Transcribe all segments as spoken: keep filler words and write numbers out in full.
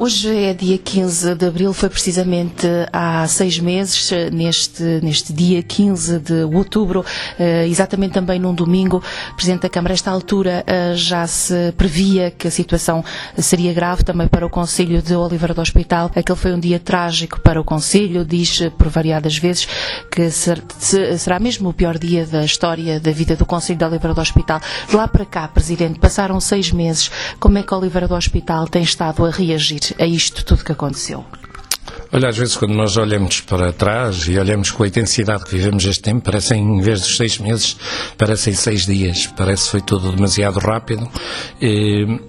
Hoje é dia quinze de abril, foi precisamente há seis meses, neste, neste dia quinze de outubro, exatamente também num domingo. Presidente da Câmara, a esta altura já se previa que a situação seria grave também para o Concelho de Oliveira do Hospital. Aquele foi um dia trágico para o Concelho, diz por variadas vezes que será mesmo o pior dia da história da vida do Concelho de Oliveira do Hospital. De lá para cá, Presidente, passaram seis meses. Como é que Oliveira do Hospital tem estado a reagir a isto tudo que aconteceu? Olha, às vezes quando nós olhamos para trás e olhamos com a intensidade que vivemos este tempo, parecem, em vez dos seis meses, parecem seis dias. Parece que foi tudo demasiado rápido. E...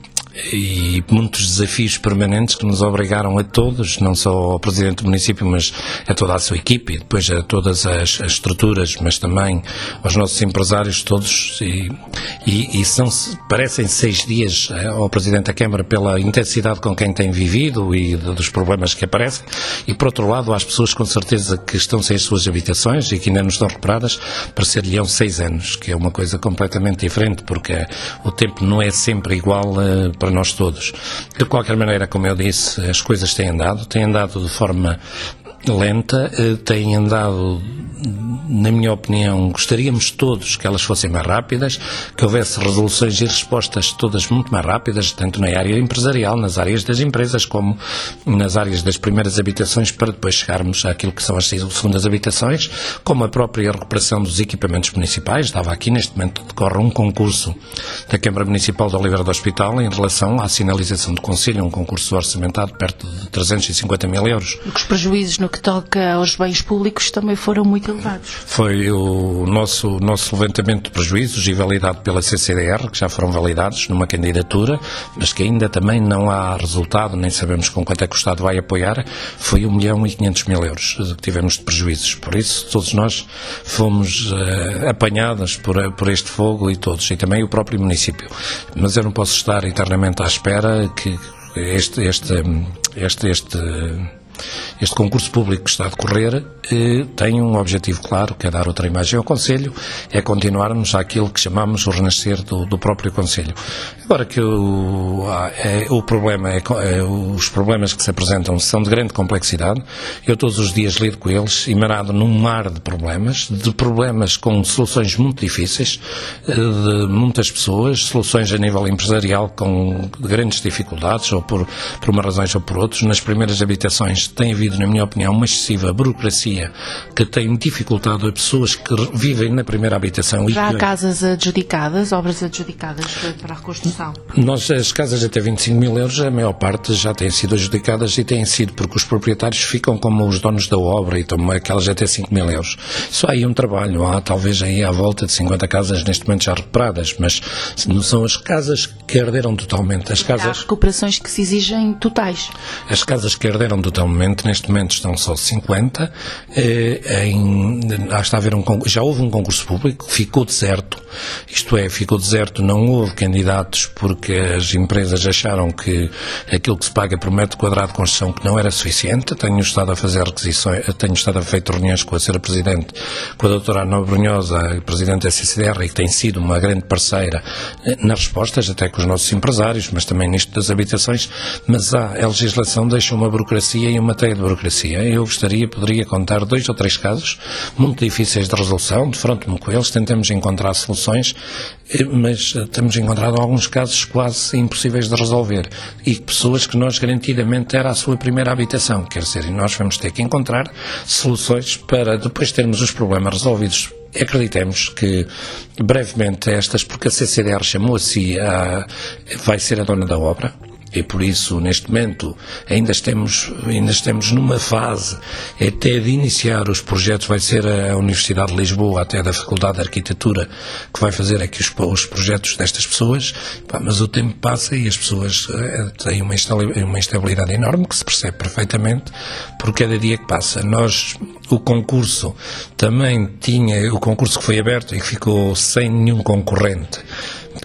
e muitos desafios permanentes que nos obrigaram a todos, não só ao Presidente do município, mas a toda a sua equipe, e depois a todas as, as estruturas, mas também aos nossos empresários todos, e, e, e são, parecem seis dias ao Presidente da Câmara pela intensidade com quem tem vivido e dos problemas que aparecem, e por outro lado às pessoas com certeza que estão sem as suas habitações e que ainda não estão recuperadas, parecer-lhe-ão seis anos, que é uma coisa completamente diferente, porque o tempo não é sempre igual uh, para nós todos. De qualquer maneira, como eu disse, as coisas têm andado, têm andado de forma lenta, têm andado, na minha opinião, gostaríamos todos que elas fossem mais rápidas, que houvesse resoluções e respostas todas muito mais rápidas, tanto na área empresarial, nas áreas das empresas, como nas áreas das primeiras habitações, para depois chegarmos àquilo que são as segundas habitações, como a própria recuperação dos equipamentos municipais. Estava aqui, neste momento decorre um concurso da Câmara Municipal de Oliveira do Hospital em relação à sinalização do Concelho, um concurso orçamentado perto de trezentos e cinquenta mil euros. Os prejuízos no que toca aos bens públicos também foram muito elevados. Foi o nosso, nosso levantamento de prejuízos e validado pela C C D R, que já foram validados numa candidatura, mas que ainda também não há resultado, nem sabemos com quanto é que o Estado vai apoiar. Foi um milhão e quinhentos mil euros que tivemos de prejuízos. Por isso, todos nós fomos uh, apanhados por, por este fogo, e todos, e também o próprio município. Mas eu não posso estar eternamente à espera que este, este, este, este Este concurso público que está a decorrer eh, tem um objetivo claro, que é dar outra imagem ao Concelho, é continuarmos àquilo que chamamos o renascer do, do próprio Concelho. Agora que o, é, o problema, é, é, os problemas que se apresentam são de grande complexidade, eu todos os dias lido com eles, emanado num mar de problemas, de problemas com soluções muito difíceis, de muitas pessoas, soluções a nível empresarial com grandes dificuldades, ou por, por umas razões ou por outras. Nas primeiras habitações tem havido, na minha opinião, uma excessiva burocracia que tem dificultado a pessoas que vivem na primeira habitação. Já há e que... casas adjudicadas, obras adjudicadas para a reconstrução? Nós, as casas até vinte e cinco mil euros, a maior parte já têm sido adjudicadas, e têm sido porque os proprietários ficam como os donos da obra, e tomam aquelas até cinco mil euros. Só aí um trabalho, há talvez aí à volta de cinquenta casas neste momento já recuperadas, mas não são as casas que arderam totalmente. As casas... Há recuperações que se exigem totais. As casas que arderam totalmente, neste momento estão só cinquenta, eh, em, está a haver um, já houve um concurso público, ficou deserto, isto é, ficou deserto, não houve candidatos porque as empresas acharam que aquilo que se paga por metro quadrado de construção que não era suficiente. Tenho estado a fazer requisições, tenho estado a fazer reuniões com a senhora Presidente, com a doutora Ana Brunhosa, Presidente da C C D R, e que tem sido uma grande parceira nas respostas, até com os nossos empresários, mas também nisto das habitações. Mas há, a legislação deixa uma burocracia e uma teia de burocracia. Eu gostaria, poderia contar dois ou três casos muito difíceis de resolução, de fronte com eles, tentamos encontrar soluções, mas temos encontrado alguns casos quase impossíveis de resolver, e pessoas que nós garantidamente era a sua primeira habitação, quer dizer, e nós vamos ter que encontrar soluções para depois termos os problemas resolvidos. Acreditemos que brevemente estas, porque a C C D R chamou-se a, vai ser a dona da obra, e por isso, neste momento, ainda estamos, ainda estamos numa fase até de iniciar os projetos. Vai ser a Universidade de Lisboa, até da Faculdade de Arquitetura, que vai fazer aqui os, os projetos destas pessoas. Pá, mas o tempo passa e as pessoas é, têm uma instabilidade enorme, que se percebe perfeitamente por cada dia que passa. Nós, o concurso, também tinha, o concurso que foi aberto e que ficou sem nenhum concorrente,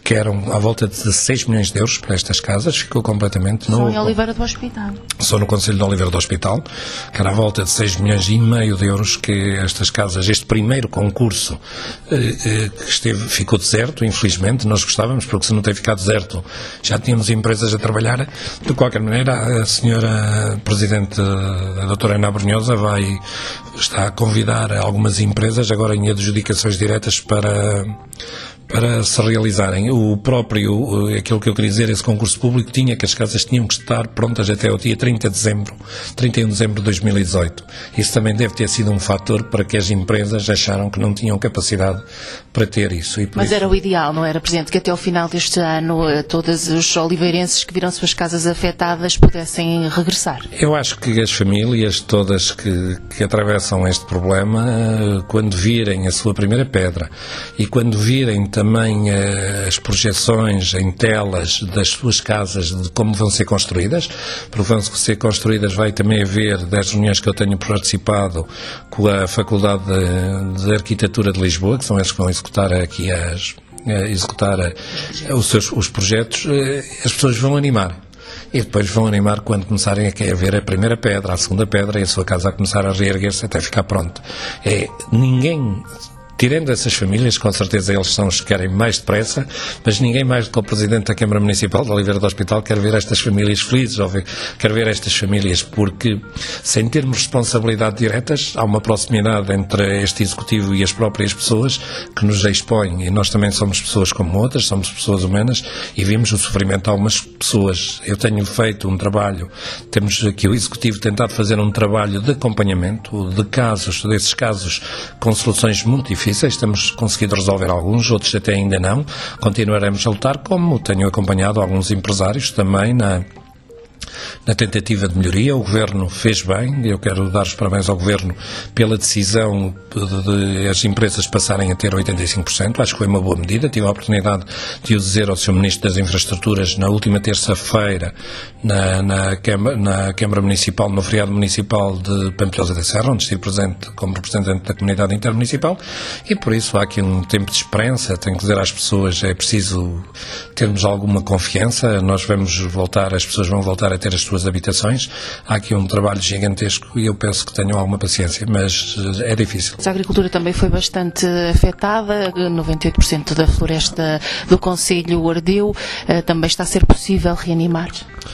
que eram à volta de seis milhões de euros para estas casas, ficou completamente... Só em Oliveira do Hospital. Só no Concelho de Oliveira do Hospital, que era à volta de seis milhões e meio de euros que estas casas, este primeiro concurso eh, eh, que esteve, ficou deserto, infelizmente, nós gostávamos, porque se não tem ficado deserto, já tínhamos empresas a trabalhar. De qualquer maneira, a senhora Presidente, a doutora Ana Brunhosa, vai, está a convidar algumas empresas, agora em adjudicações diretas, para... para se realizarem. O próprio, aquilo que eu queria dizer, esse concurso público tinha que as casas tinham que estar prontas até o dia trinta de dezembro, trinta e um de dezembro de dois mil e dezoito. Isso também deve ter sido um fator para que as empresas acharam que não tinham capacidade para ter isso. E Mas isso... era o ideal, não era, Presidente, que até ao final deste ano todos os oliveirenses que viram suas casas afetadas pudessem regressar? Eu acho que as famílias todas que, que atravessam este problema, quando virem a sua primeira pedra e quando virem também uh, as projeções em telas das suas casas de como vão ser construídas, porque vão ser construídas, vai também haver, das reuniões que eu tenho participado com a Faculdade de, de Arquitetura de Lisboa, que são eles que vão executar aqui as, uh, executar uh, os seus os projetos, uh, as pessoas vão animar. E depois vão animar quando começarem a haver a primeira pedra, a segunda pedra e a sua casa a começar a reerguer-se até ficar pronto. É, ninguém... Tirando essas famílias, com certeza eles são os que querem mais depressa, mas ninguém mais do que o Presidente da Câmara Municipal de Oliveira do Hospital quer ver estas famílias felizes, ou ver, quer ver estas famílias, porque sem termos responsabilidade diretas, há uma proximidade entre este Executivo e as próprias pessoas que nos expõem, e nós também somos pessoas como outras, somos pessoas humanas, e vimos o sofrimento de algumas pessoas. Eu tenho feito um trabalho, temos aqui o Executivo tentado fazer um trabalho de acompanhamento de casos, desses casos com soluções muito difíceis. Temos conseguido resolver alguns, outros até ainda não. Continuaremos a lutar, como tenho acompanhado alguns empresários também na... na tentativa de melhoria. O Governo fez bem, eu quero dar os parabéns ao Governo pela decisão de, de as empresas passarem a ter oitenta e cinco por cento, acho que foi uma boa medida. Tive a oportunidade de o dizer ao senhor Ministro das Infraestruturas na última terça-feira na, na, Câmara, na Câmara Municipal, no feriado municipal de Pampilhosa da Serra, onde estive presente como representante da comunidade intermunicipal, e por isso há aqui um tempo de esperança. Tenho que dizer às pessoas, é preciso termos alguma confiança, nós vamos voltar, as pessoas vão voltar a ter as suas habitações. Há aqui um trabalho gigantesco e eu penso que tenham alguma paciência, mas é difícil. A agricultura também foi bastante afetada, noventa e oito por cento da floresta do concelho ardeu, também está a ser possível reanimar?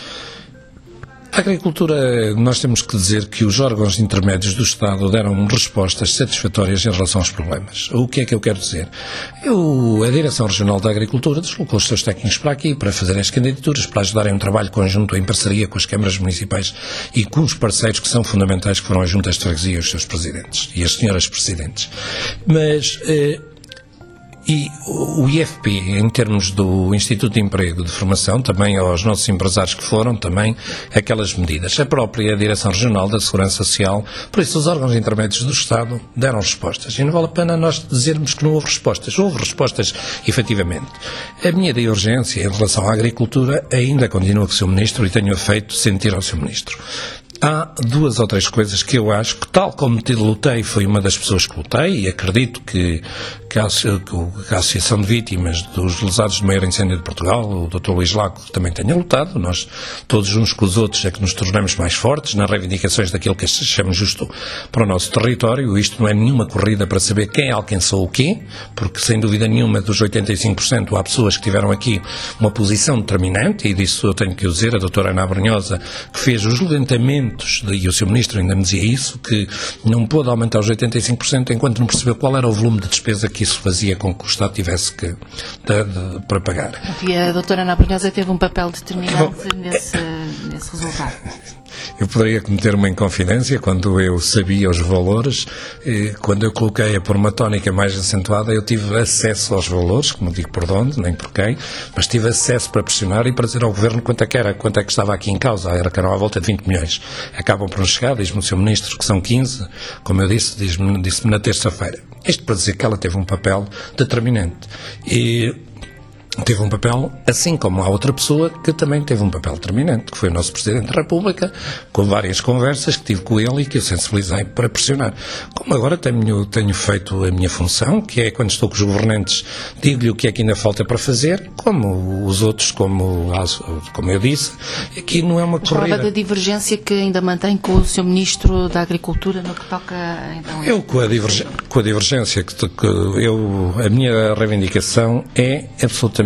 A agricultura, nós temos que dizer que os órgãos intermédios do Estado deram respostas satisfatórias em relação aos problemas. O que é que eu quero dizer? Eu, a Direção Regional da Agricultura deslocou os seus técnicos para aqui para fazerem as candidaturas, para ajudarem um trabalho conjunto em parceria com as câmaras municipais e com os parceiros que são fundamentais, que foram as juntas de freguesia e os seus presidentes e as senhoras presidentes. Mas... Eh, E o I F P, em termos do Instituto de Emprego de Formação, também aos nossos empresários que foram, também aquelas medidas. A própria Direção Regional da Segurança Social, por isso os órgãos intermédios do Estado deram respostas. E não vale a pena nós dizermos que não houve respostas. Houve respostas, efetivamente. A minha de urgência em relação à agricultura ainda continua com o seu Ministro e tenho feito sentir ao seu Ministro. Há duas ou três coisas que eu acho que, tal como te lutei, foi uma das pessoas que lutei, e acredito que, que, a, que a Associação de Vítimas dos Lesados do Maior Incêndio de Portugal, o doutor Luís Lago, também tenha lutado. Nós, todos uns com os outros, é que nos tornamos mais fortes nas reivindicações daquilo que achamos justo para o nosso território. Isto não é nenhuma corrida para saber quem alcançou o quê, porque, sem dúvida nenhuma, dos oitenta e cinco por cento há pessoas que tiveram aqui uma posição determinante, e disso eu tenho que o dizer, a doutora Ana Brunhosa, que fez os levantamentos, e o seu Ministro ainda me dizia isso, que não pôde aumentar os oitenta e cinco por cento enquanto não percebeu qual era o volume de despesa que isso fazia com que o Estado tivesse que, de, de, para pagar. E a doutora Ana Brunhosa teve um papel determinante Bom, nesse, nesse resultado. Eu poderia cometer uma inconfidência quando eu sabia os valores, e quando eu coloquei a por uma tónica mais acentuada, eu tive acesso aos valores, como digo por onde, nem por quem, mas tive acesso para pressionar e para dizer ao Governo quanto é que era, quanto é que estava aqui em causa. Era que eram à volta de vinte milhões. Acabam por nos chegar, diz-me o seu Ministro que são quinze, como eu disse, diz-me, disse-me na terça-feira. Isto para dizer que ela teve um papel determinante. E teve um papel, assim como há outra pessoa que também teve um papel determinante, que foi o nosso Presidente da República, com várias conversas que tive com ele e que eu sensibilizei para pressionar. Como agora tenho, tenho feito a minha função, que é quando estou com os governantes, digo-lhe o que é que ainda falta para fazer, como os outros, como, como eu disse, aqui não é uma corrida. Falava da divergência que ainda mantém com o seu Ministro da Agricultura no que toca... Então, eu, com a, diverg... com a divergência, que, que eu, a minha reivindicação é absolutamente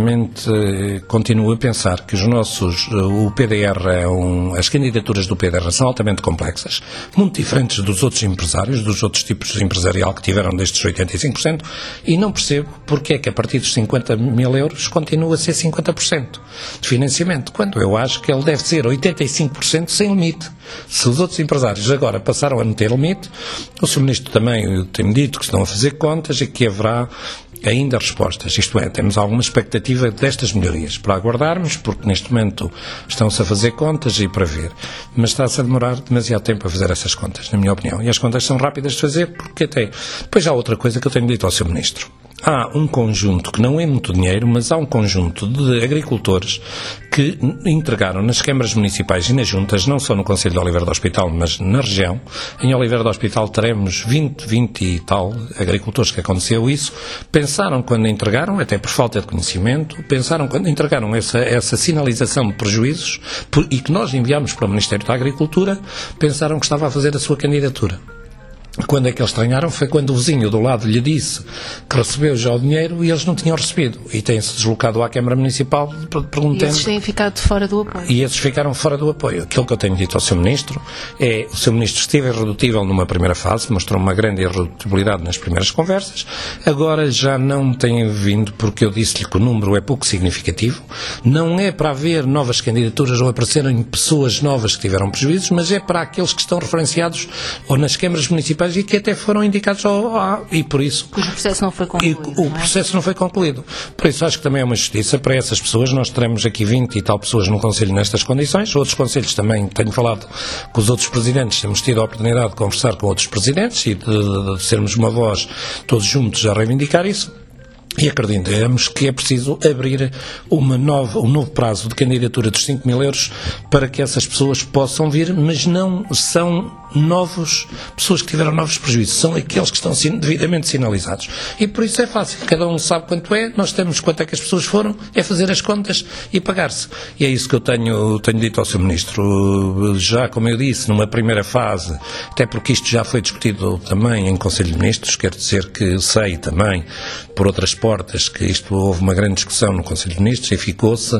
continuo a pensar que os nossos, o P D R, é um, as candidaturas do P D R são altamente complexas, muito diferentes dos outros empresários, dos outros tipos de empresarial que tiveram destes oitenta e cinco por cento, e não percebo porque é que a partir dos cinquenta mil euros continua a ser cinquenta por cento de financiamento, quando eu acho que ele deve ser oitenta e cinco por cento sem limite. Se os outros empresários agora passaram a não ter limite, o senhor Ministro também tem-me dito que estão a fazer contas e que haverá ainda respostas, isto é, temos alguma expectativa destas melhorias para aguardarmos, porque neste momento estão-se a fazer contas e para ver, mas está-se a demorar demasiado tempo a fazer essas contas, na minha opinião, e as contas são rápidas de fazer, porque até, depois há outra coisa que eu tenho dito ao seu Ministro. Há um conjunto, que não é muito dinheiro, mas há um conjunto de agricultores que entregaram nas câmaras municipais e nas juntas, não só no Concelho de Oliveira do Hospital, mas na região. Em Oliveira do Hospital teremos vinte, vinte e tal agricultores que aconteceu isso. Pensaram quando entregaram, até por falta de conhecimento, pensaram quando entregaram essa, essa sinalização de prejuízos por, e que nós enviámos para o Ministério da Agricultura, pensaram que estava a fazer a sua candidatura. Quando é que eles estranharam? Foi quando o vizinho do lado lhe disse que recebeu já o dinheiro e eles não tinham recebido. E têm-se deslocado à Câmara Municipal perguntando... E esses têm ficado fora do apoio. E esses ficaram fora do apoio. Aquilo que eu tenho dito ao seu Ministro é o seu Ministro esteve irredutível numa primeira fase, mostrou uma grande irredutibilidade nas primeiras conversas, agora já não tem vindo porque eu disse-lhe que o número é pouco significativo, não é para haver novas candidaturas ou aparecerem pessoas novas que tiveram prejuízos, mas é para aqueles que estão referenciados ou nas câmaras municipais e que até foram indicados ao, ao, e por isso... O processo não foi concluído. E, o não é? processo não foi concluído. Por isso acho que também é uma justiça para essas pessoas. Nós teremos aqui vinte e tal pessoas no Conselho nestas condições. Outros Conselhos também, tenho falado com os outros Presidentes, temos tido a oportunidade de conversar com outros Presidentes e de, de, de sermos uma voz todos juntos a reivindicar isso. E acreditamos que é preciso abrir uma nova, um novo prazo de candidatura dos cinco mil euros para que essas pessoas possam vir, mas não são novos, pessoas que tiveram novos prejuízos, são aqueles que estão devidamente sinalizados. E por isso é fácil, cada um sabe quanto é, nós temos quanto é que as pessoas foram, é fazer as contas e pagar-se. E é isso que eu tenho, tenho dito ao seu Ministro, já como eu disse, numa primeira fase, até porque isto já foi discutido também em Conselho de Ministros, quero dizer que sei também, por outras portas, que isto houve uma grande discussão no Conselho de Ministros e ficou-se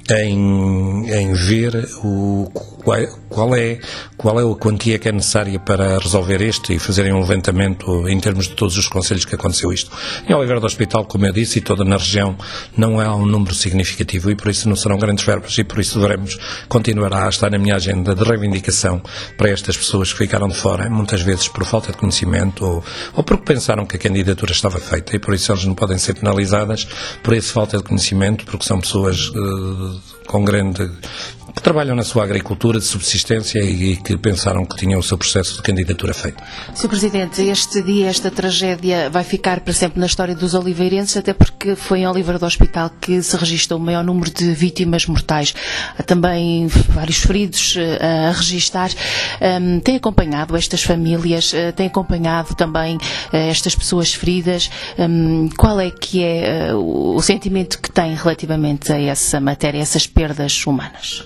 em, em ver o, qual, qual, é, qual é a quantia que é necessária para resolver isto e fazerem um levantamento em termos de todos os concelhos que aconteceu isto. Em Oliveira do Hospital, como eu disse, e toda na região, não há um número significativo e por isso não serão grandes verbas e por isso devemos continuar a estar na minha agenda de reivindicação para estas pessoas que ficaram de fora, muitas vezes por falta de conhecimento ou, ou porque pensaram que a candidatura estava feita e por isso elas não podem ser penalizadas por essa falta de conhecimento, porque são pessoas uh, com grande... que trabalham na sua agricultura de subsistência e, e que pensaram que tinham o seu processo de candidatura feito. senhor Presidente, este dia, esta tragédia vai ficar para sempre na história dos oliveirenses, até porque foi em Oliveira do Hospital que se registrou o maior número de vítimas mortais. Há também vários feridos uh, a registar. Um, tem acompanhado estas famílias, uh, tem acompanhado também uh, estas pessoas feridas. Um, qual é que é uh, o sentimento que tem relativamente a essa matéria, a essas perdas humanas?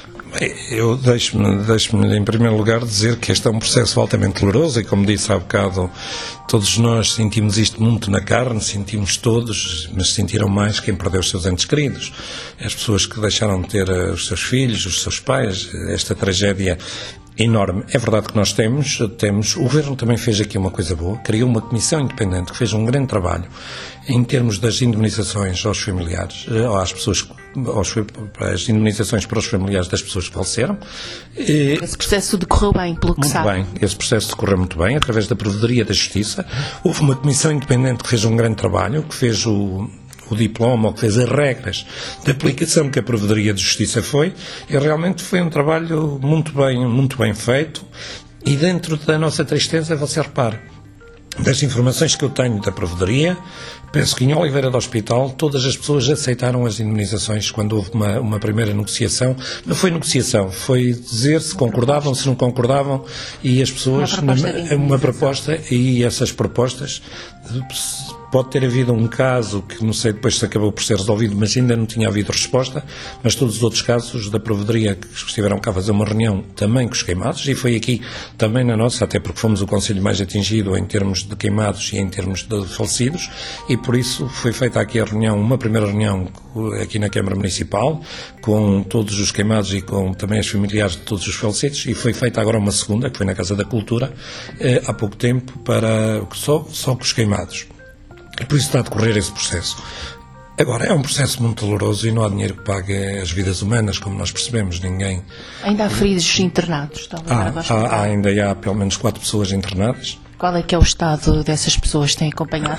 Eu deixo-me, deixo-me em primeiro lugar dizer que este é um processo altamente doloroso e como disse há bocado, todos nós sentimos isto muito na carne, sentimos todos, mas sentiram mais quem perdeu os seus entes queridos, as pessoas que deixaram de ter os seus filhos, os seus pais, esta tragédia enorme. É verdade que nós temos, temos, o Governo também fez aqui uma coisa boa, criou uma comissão independente que fez um grande trabalho em termos das indemnizações aos familiares, às pessoas, aos, as indemnizações para os familiares das pessoas que faleceram. Esse processo decorreu bem, pelo que muito sabe. Bem, esse processo decorreu muito bem, através da Provedoria da Justiça. Houve uma comissão independente que fez um grande trabalho, que fez o o diploma, ou que fez as regras de aplicação que a Provedoria de Justiça foi, e realmente foi um trabalho muito bem, muito bem feito, e dentro da nossa tristeza, você repara, Das informações que eu tenho da Provedoria, penso que em Oliveira do Hospital todas as pessoas aceitaram as indemnizações quando houve uma, uma primeira negociação. Não foi negociação, foi dizer se concordavam, se não concordavam, e as pessoas... Uma proposta, uma proposta e essas propostas... Pode ter havido um caso que, não sei, depois se acabou por ser resolvido, mas ainda não tinha havido resposta, mas todos os outros casos da Provedoria que estiveram cá a fazer uma reunião também com os queimados, e foi aqui também na nossa, até porque fomos o concelho mais atingido em termos de queimados e em termos de falecidos, e por isso foi feita aqui a reunião, uma primeira reunião aqui na Câmara Municipal, com todos os queimados e com também os familiares de todos os falecidos, e foi feita agora uma segunda, que foi na Casa da Cultura, eh, há pouco tempo, para, só, só com os queimados. E por isso está a decorrer esse processo. Agora, é um processo muito doloroso e não há dinheiro que pague as vidas humanas, como nós percebemos, ninguém... Ainda há feridos internados? Há, há, há, ainda há pelo menos quatro pessoas internadas. Qual é que é o estado dessas pessoas que têm acompanhado?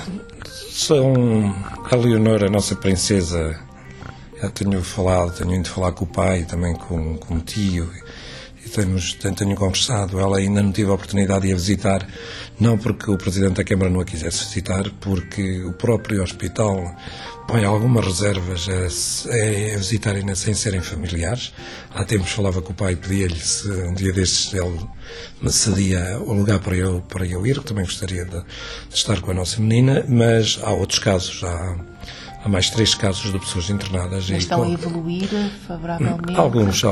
São a Leonor, a nossa princesa, eu tenho falado, tenho ido falar com o pai, também com, com o tio, e temos, tenho conversado. Ela ainda não tive a oportunidade de a visitar, não porque o Presidente da Câmara não a quisesse visitar, porque o próprio hospital põe algumas reservas a, a, a visitar ainda sem serem familiares. Há tempos falava com o pai e pedia-lhe se um dia destes ele me cedia o lugar para eu, para eu ir, que também gostaria de, de estar com a nossa menina, mas há outros casos, há... Há mais três casos de pessoas internadas. Mas estão com... a evoluir favoravelmente? Alguns.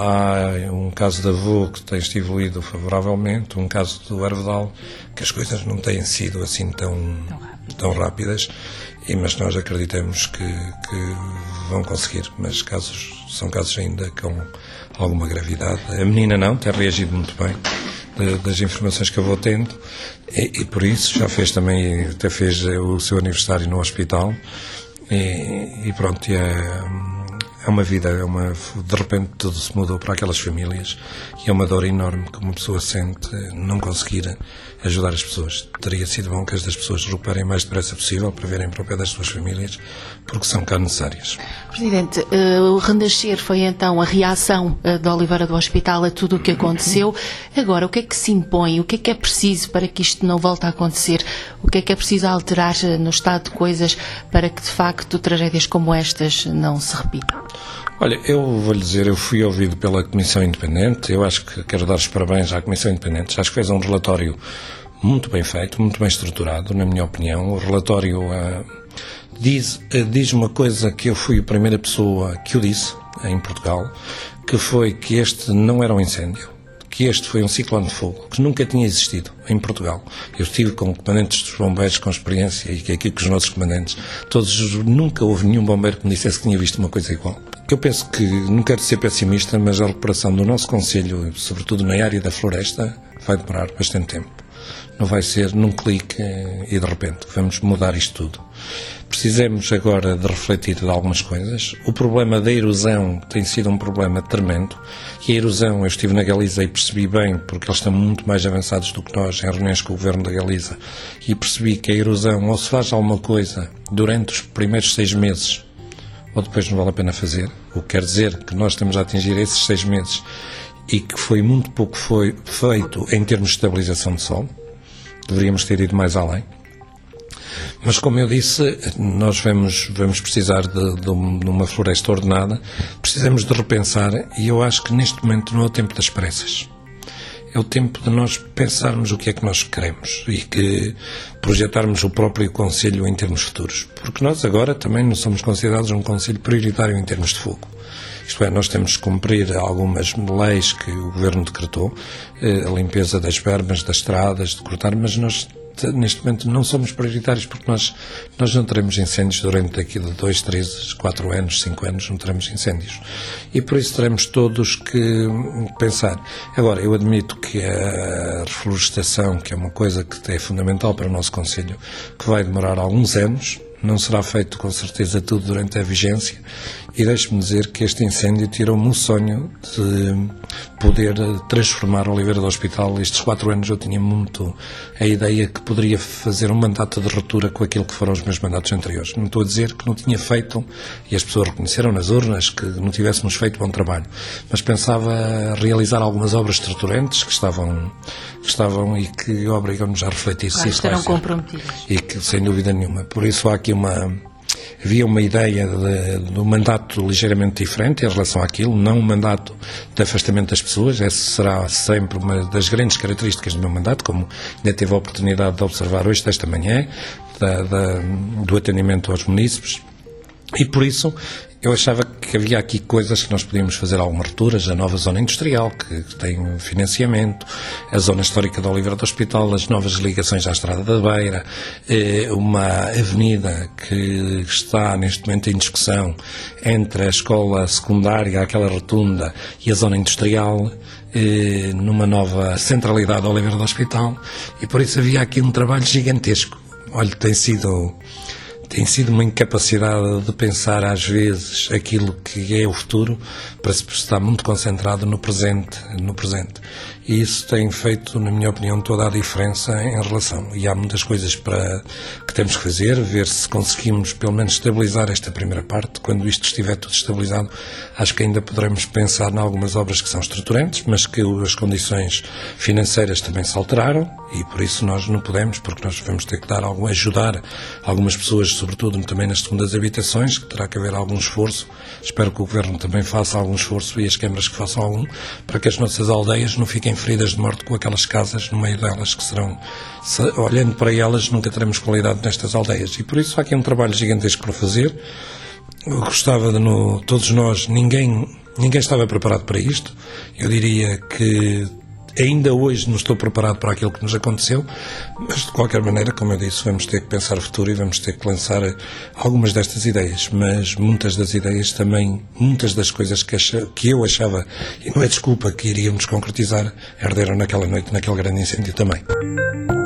Há um caso de avô que tem evoluído favoravelmente, um caso do Hervedal, que as coisas não têm sido assim tão, tão, rápido. tão rápidas, e, mas nós acreditamos que, que vão conseguir. Mas casos, são casos ainda com alguma gravidade. A menina não, tem reagido muito bem das informações que eu vou tendo, e, e por isso já fez também, até fez o seu aniversário no hospital. E, e pronto, é, é uma vida, é uma, de repente tudo se mudou para aquelas famílias, e é uma dor enorme que uma pessoa sente não conseguir ajudar as pessoas. Teria sido bom que as das pessoas recuperem o mais depressa possível para verem para o pé das suas famílias, porque são cá necessárias. Presidente, uh, o renascer foi então a reação uh, de Oliveira do Hospital a tudo o que aconteceu. Agora, o que é que se impõe? O que é que é preciso para que isto não volte a acontecer? O que é que é preciso alterar uh, no estado de coisas para que, de facto, tragédias como estas não se repitam? Olha, eu vou-lhe dizer, eu fui ouvido pela Comissão Independente, eu acho que quero dar os parabéns à Comissão Independente, acho que fez um relatório muito bem feito, muito bem estruturado, na minha opinião. O relatório uh, diz, uh, diz uma coisa que eu fui a primeira pessoa que o disse em Portugal, que foi que este não era um incêndio, que este foi um ciclone de fogo, que nunca tinha existido em Portugal. Eu estive com comandantes dos bombeiros com experiência, e aqui com os nossos comandantes, todos, nunca houve nenhum bombeiro que me dissesse que tinha visto uma coisa igual. Eu penso que, não quero ser pessimista, mas a recuperação do nosso concelho, sobretudo na área da floresta, vai demorar bastante tempo. Não vai ser num clique e de repente vamos mudar isto tudo. Precisamos agora de refletir de algumas coisas. O problema da erosão tem sido um problema tremendo, e a erosão, eu estive na Galiza e percebi bem, porque eles estão muito mais avançados do que nós em reuniões com o Governo da Galiza, e percebi que a erosão, ou se faz alguma coisa durante os primeiros seis meses, ou depois não vale a pena fazer. O que quer dizer que nós estamos a atingir esses seis meses e que foi muito pouco foi feito em termos de estabilização de solo. Deveríamos ter ido mais além. Mas, como eu disse, nós vamos, vamos precisar de, de uma floresta ordenada, precisamos de repensar, e eu acho que neste momento não é o tempo das pressas. É o tempo de nós pensarmos o que é que nós queremos e que projetarmos o próprio Concelho em termos futuros. Porque nós agora também não somos considerados um Concelho prioritário em termos de fogo. Isto é, nós temos de cumprir algumas leis que o Governo decretou, a limpeza das bermas, das estradas, de cortar, mas nós neste momento não somos prioritários, porque nós, nós não teremos incêndios durante daqui de dois, três, quatro anos, cinco anos, não teremos incêndios. E por isso teremos todos que pensar. Agora, eu admito que a reflorestação, que é uma coisa que é fundamental para o nosso Concelho, que vai demorar alguns anos, não será feito com certeza tudo durante a vigência, e deixe-me dizer que este incêndio tirou-me o sonho de poder transformar Oliveira do Hospital. Estes quatro anos eu tinha muito a ideia que poderia fazer um mandato de ruptura com aquilo que foram os meus mandatos anteriores. Não estou a dizer que não tinha feito, e as pessoas reconheceram nas urnas, que não tivéssemos feito bom trabalho, mas pensava realizar algumas obras estruturantes que estavam, que estavam e que obrigam-nos a refletir se isso vai ser. Comprometidas. E que, sem dúvida nenhuma. Por isso há aqui uma... Havia uma ideia de, de um mandato ligeiramente diferente em relação àquilo, não um mandato de afastamento das pessoas. Essa será sempre uma das grandes características do meu mandato, como ainda tive a oportunidade de observar hoje, desta manhã, da, da, do atendimento aos munícipes. E por isso eu achava que havia aqui coisas que nós podíamos fazer algumas rupturas. A nova zona industrial, que tem financiamento, a zona histórica da Oliveira do Hospital, as novas ligações à Estrada da Beira, uma avenida que está neste momento em discussão entre a escola secundária, aquela rotunda, e a zona industrial, numa nova centralidade da Oliveira do Hospital, e por isso havia aqui um trabalho gigantesco. Olha, tem sido... Tem sido uma incapacidade de pensar às vezes aquilo que é o futuro, para se estar muito concentrado no presente, no presente. E isso tem feito, na minha opinião, toda a diferença em relação. E há muitas coisas para, que temos que fazer, ver se conseguimos pelo menos estabilizar esta primeira parte. Quando isto estiver tudo estabilizado, acho que ainda poderemos pensar em algumas obras que são estruturantes, mas que as condições financeiras também se alteraram, e por isso nós não podemos, porque nós vamos ter que dar algum, ajudar algumas pessoas, sobretudo também nas segundas habitações, que terá que haver algum esforço. Espero que o Governo também faça algum esforço, e as câmaras que façam algum, para que as nossas aldeias não fiquem feridas de morte com aquelas casas no meio delas, que serão, se, olhando para elas, nunca teremos qualidade nestas aldeias. E por isso há aqui um trabalho gigantesco para fazer. Eu gostava de, no, todos nós, ninguém, ninguém estava preparado para isto. Eu diria que ainda hoje não estou preparado para aquilo que nos aconteceu, mas de qualquer maneira, como eu disse, vamos ter que pensar o futuro e vamos ter que lançar algumas destas ideias, mas muitas das ideias também, muitas das coisas que, acha, que eu achava, e não é desculpa, que iríamos concretizar, herderam naquela noite, naquele grande incêndio também.